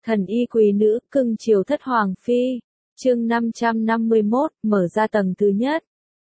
Thần y quý nữ, cưng chiều thất hoàng phi. Chương 551, mở ra tầng thứ nhất.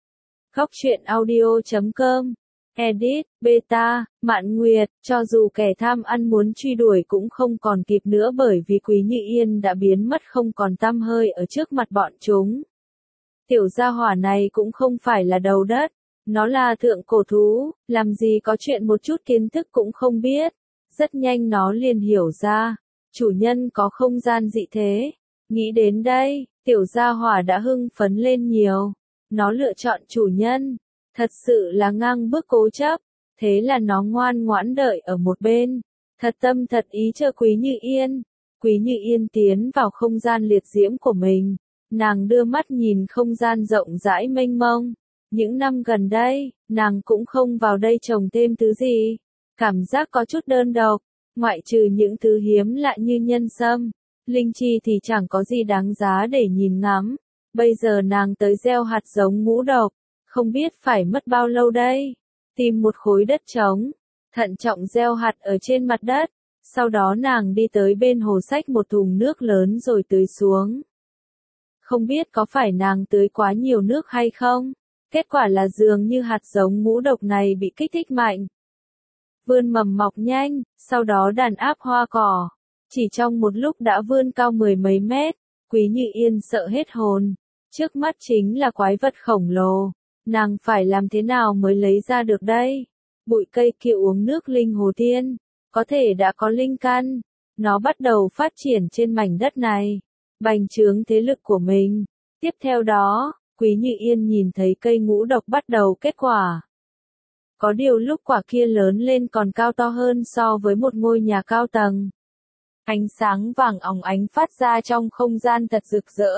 Góc truyện audio.com. Edit, Beta, Mạn Nguyệt, cho dù kẻ tham ăn muốn truy đuổi cũng không còn kịp nữa bởi vì Quý Như Yên đã biến mất không còn tăm hơi ở trước mặt bọn chúng. Tiểu gia hỏa này cũng không phải là đầu đất, nó là thượng cổ thú, làm gì có chuyện một chút kiến thức cũng không biết. Rất nhanh nó liền hiểu ra, chủ nhân có không gian dị thế. Nghĩ đến đây, tiểu gia hỏa đã hưng phấn lên nhiều. Nó lựa chọn chủ nhân, thật sự là ngang bước cố chấp, thế là nó ngoan ngoãn đợi ở một bên, thật tâm thật ý chờ Quý Như Yên. Quý Như Yên tiến vào không gian liệt diễm của mình, nàng đưa mắt nhìn không gian rộng rãi mênh mông. Những năm gần đây, nàng cũng không vào đây trồng thêm thứ gì, cảm giác có chút đơn độc, ngoại trừ những thứ hiếm lạ như nhân sâm, linh chi thì chẳng có gì đáng giá để nhìn ngắm. Bây giờ nàng tới gieo hạt giống ngũ độc, không biết phải mất bao lâu đây. Tìm một khối đất trống, thận trọng gieo hạt ở trên mặt đất, sau đó nàng đi tới bên hồ xách một thùng nước lớn rồi tưới xuống. Không biết có phải nàng tưới quá nhiều nước hay không? Kết quả là dường như hạt giống ngũ độc này bị kích thích mạnh. Vươn mầm mọc nhanh, sau đó đàn áp hoa cỏ. Chỉ trong một lúc đã vươn cao mười mấy mét, Quý Như Yên sợ hết hồn. Trước mắt chính là quái vật khổng lồ. Nàng phải làm thế nào mới lấy ra được đây? Bụi cây kia uống nước linh hồ tiên, có thể đã có linh căn. Nó bắt đầu phát triển trên mảnh đất này, bành trướng thế lực của mình. Tiếp theo đó, Quý Như Yên nhìn thấy cây ngũ độc bắt đầu kết quả. Có điều lúc quả kia lớn lên còn cao to hơn so với một ngôi nhà cao tầng. Ánh sáng vàng óng ánh phát ra trong không gian thật rực rỡ.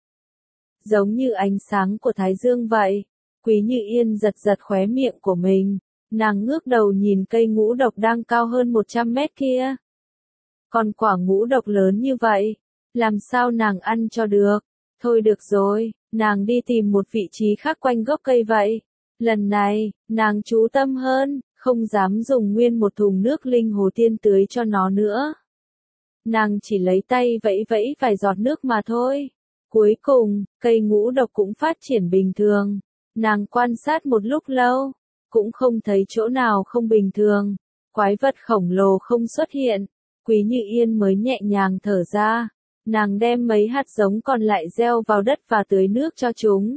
Giống như ánh sáng của Thái Dương vậy. Quý Như Yên giật giật khóe miệng của mình. Nàng ngước đầu nhìn cây ngũ độc đang cao hơn 100 mét kia. Còn quả ngũ độc lớn như vậy, làm sao nàng ăn cho được? Thôi được rồi, nàng đi tìm một vị trí khác quanh gốc cây vậy. Lần này, nàng chú tâm hơn, không dám dùng nguyên một thùng nước linh hồ tiên tưới cho nó nữa. Nàng chỉ lấy tay vẫy vẫy vài giọt nước mà thôi. Cuối cùng, cây ngũ độc cũng phát triển bình thường. Nàng quan sát một lúc lâu, cũng không thấy chỗ nào không bình thường. Quái vật khổng lồ không xuất hiện. Quý Như Yên mới nhẹ nhàng thở ra. Nàng đem mấy hạt giống còn lại gieo vào đất và tưới nước cho chúng.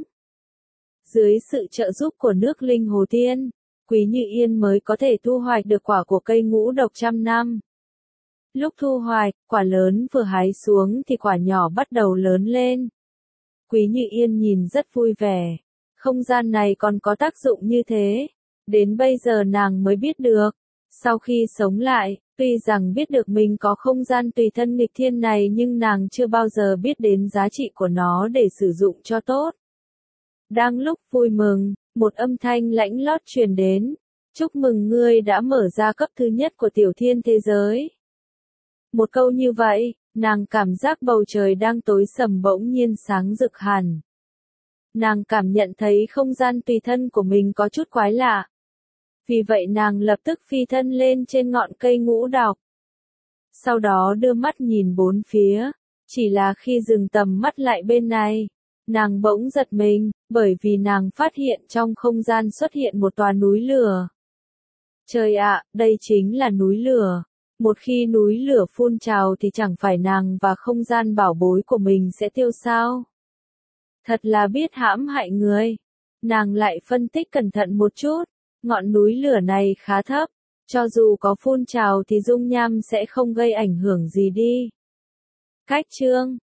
Dưới sự trợ giúp của nước linh hồ tiên, Quý Như Yên mới có thể thu hoạch được quả của cây ngũ độc trăm năm. Lúc thu hoạch, quả lớn vừa hái xuống thì quả nhỏ bắt đầu lớn lên. Quý Như Yên nhìn rất vui vẻ. Không gian này còn có tác dụng như thế. Đến bây giờ nàng mới biết được. Sau khi sống lại, tuy rằng biết được mình có không gian tùy thân nghịch thiên này nhưng nàng chưa bao giờ biết đến giá trị của nó để sử dụng cho tốt. Đang lúc vui mừng, một âm thanh lãnh lót truyền đến. Chúc mừng ngươi đã mở ra cấp thứ nhất của tiểu thiên thế giới. Một câu như vậy, nàng cảm giác bầu trời đang tối sầm bỗng nhiên sáng rực hẳn. Nàng cảm nhận thấy không gian tùy thân của mình có chút quái lạ. Vì vậy nàng lập tức phi thân lên trên ngọn cây ngũ độc. Sau đó đưa mắt nhìn bốn phía, chỉ là khi dừng tầm mắt lại bên này, nàng bỗng giật mình, bởi vì nàng phát hiện trong không gian xuất hiện một tòa núi lửa. Trời ạ, đây chính là núi lửa. Một khi núi lửa phun trào thì chẳng phải nàng và không gian bảo bối của mình sẽ tiêu sao? Thật là biết hãm hại người. Nàng lại phân tích cẩn thận một chút, ngọn núi lửa này khá thấp, cho dù có phun trào thì dung nham sẽ không gây ảnh hưởng gì đi. Cách chương